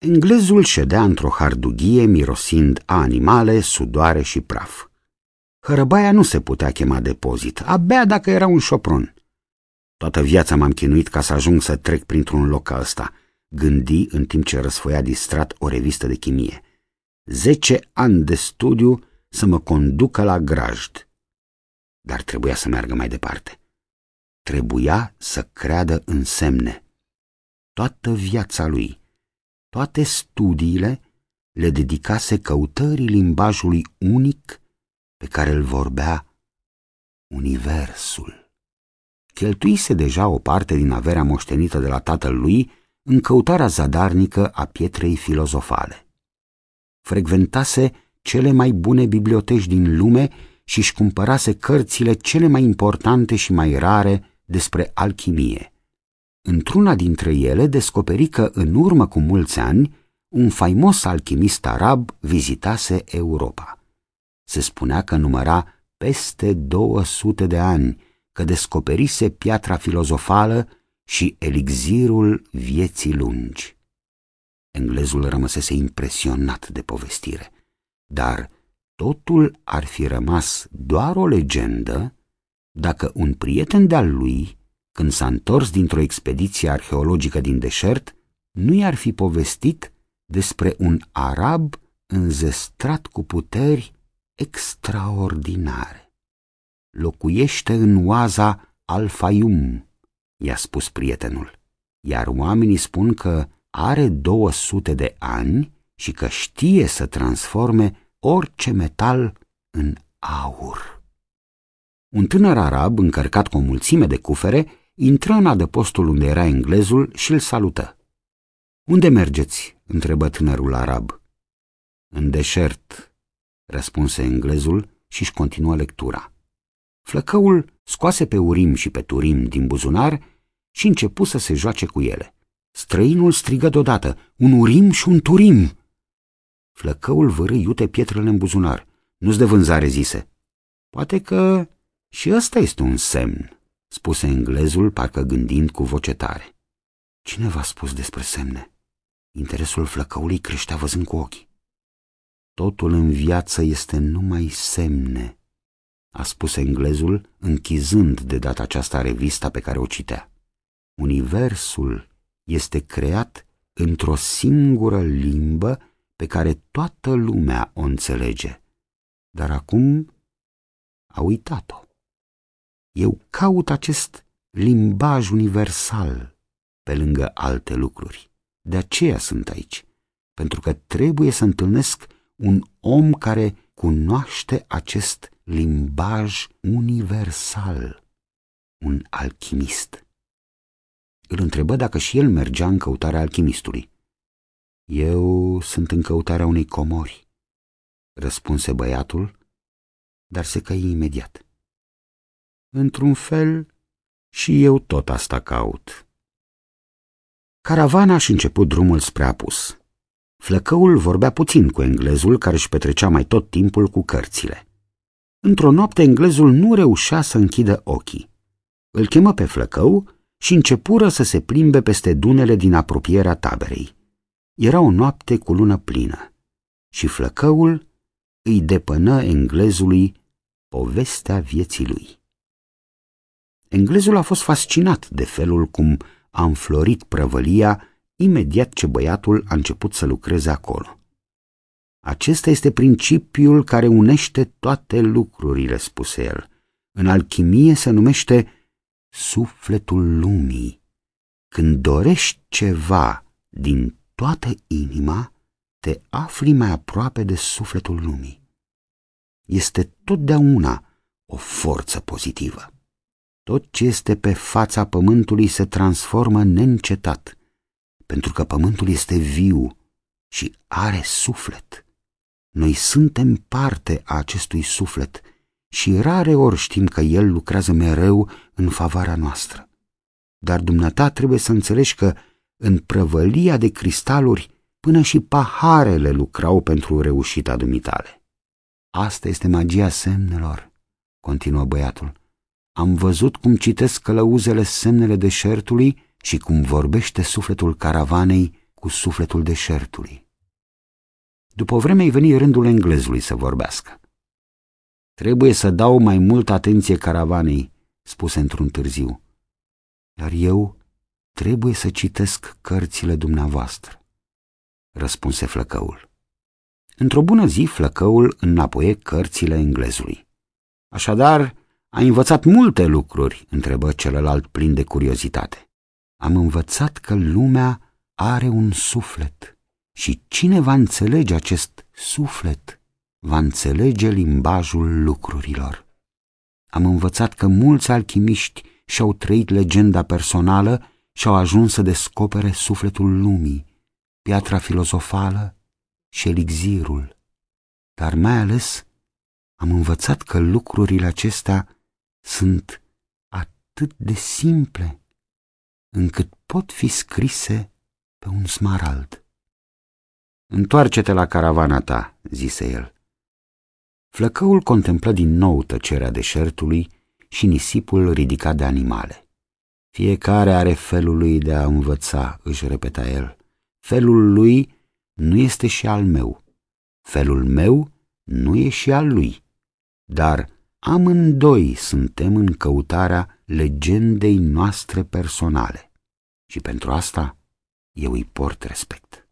Englezul ședea într-o hardughie mirosind a animale, sudoare și praf. Hărăbaia nu se putea chema depozit, abia dacă era un șopron. Toată viața m-am chinuit ca să ajung să trec printr-un loc ca ăsta, gândi în timp ce răsfoia distrat o revistă de chimie. 10 ani de studiu să mă conducă la grajd. Dar trebuia să meargă mai departe. Trebuia să creadă în semne. Toată viața lui, toate studiile le dedicase căutării limbajului unic pe care îl vorbea universul. Cheltuise deja o parte din averea moștenită de la tatăl lui în căutarea zadarnică a pietrei filozofale. Frecventase cele mai bune biblioteci din lume și își cumpărase cărțile cele mai importante și mai rare despre alchimie. Într-una dintre ele descoperi că, în urmă cu mulți ani, un faimos alchimist arab vizitase Europa. Se spunea că număra peste 200 de ani, că descoperise piatra filozofală și elixirul vieții lungi. Englezul rămăsese impresionat de povestire, dar totul ar fi rămas doar o legendă dacă un prieten de-al lui, când s-a întors dintr-o expediție arheologică din deșert, nu i-ar fi povestit despre un arab înzestrat cu puteri extraordinare. Locuiește în oaza Al-Fayum, i-a spus prietenul, iar oamenii spun că are 200 de ani și că știe să transforme orice metal în aur. Un tânăr arab, încărcat cu o mulțime de cufere, intră în adăpostul unde era englezul și îl salută. "Unde mergeți?" întrebă tânărul arab. "În deșert," răspunse englezul și-și continuă lectura. Flăcăul scoase pe Urim și pe Turim din buzunar și începu să se joace cu ele. Străinul strigă deodată: "Un Urim și un Turim!" Flăcăul vârâ iute pietrele în buzunar. "Nu-s de vânzare," zise. "Poate că și ăsta este un semn," spuse englezul, parcă gândind cu voce tare. Cine v-a spus despre semne? Interesul flăcăului creștea văzând cu ochii. "Totul în viață este numai semne," a spus englezul, închizând de data aceasta revista pe care o citea. "Universul este creat într-o singură limbă pe care toată lumea o înțelege, dar acum a uitat-o. Eu caut acest limbaj universal pe lângă alte lucruri. De aceea sunt aici, pentru că trebuie să întâlnesc un om care cunoaște acest limbaj universal, un alchimist." Îl întrebă dacă și el mergea în căutarea alchimistului. "Eu sunt în căutarea unei comori," răspunse băiatul, dar se căi imediat. "Într-un fel, și eu tot asta caut." Caravana și început drumul spre apus. Flăcăul vorbea puțin cu englezul, care își petrecea mai tot timpul cu cărțile. Într-o noapte englezul nu reușea să închidă ochii. Îl chemă pe flăcău și începură să se plimbe peste dunele din apropierea taberei. Era o noapte cu lună plină și flăcăul îi depănă englezului povestea vieții lui. Englezul a fost fascinat de felul cum a înflorit prăvălia imediat ce băiatul a început să lucreze acolo. "Acesta este principiul care unește toate lucrurile," spuse el. "În alchimie se numește sufletul lumii. Când dorești ceva din toată inima, te afli mai aproape de sufletul lumii. Este totdeauna o forță pozitivă. Tot ce este pe fața pământului se transformă neîncetat, pentru că pământul este viu și are suflet. Noi suntem parte a acestui suflet și rare ori știm că el lucrează mereu în favoarea noastră. Dar dumneata trebuie să înțelegi că în prăvălia de cristaluri până și paharele lucrau pentru reușita dumitale." "Asta este magia semnelor," continuă băiatul. "Am văzut cum citesc călăuzele semnele deșertului și cum vorbește sufletul caravanei cu sufletul deșertului. După o vreme i veni rândul englezului să vorbească. Trebuie să dau mai multă atenție caravanei, spuse într-un târziu, iar eu trebuie să citesc cărțile dumneavoastră, răspunse flăcăul. Într-o bună zi, flăcăul înapoie cărțile englezului. Așadar, ai învățat multe lucruri, întrebă celălalt plin de curiozitate. Am învățat că lumea are un suflet și cine va înțelege acest suflet va înțelege limbajul lucrurilor. Am învățat că mulți alchimiști și-au trăit legenda personală și au ajuns să descopere sufletul lumii, piatra filozofală și elixirul. Dar mai ales am învățat că lucrurile acestea sunt atât de simple încât pot fi scrise pe un smarald. Întoarce-te la caravana ta, zise el. Flăcăul contemplă din nou tăcerea deșertului și nisipul ridicat de animale. Fiecare are felul lui de a învăța, își repeta el. Felul lui nu este și al meu. Felul meu nu e și al lui. Dar amândoi suntem în căutarea legendei noastre personale. Și pentru asta eu îi port respect.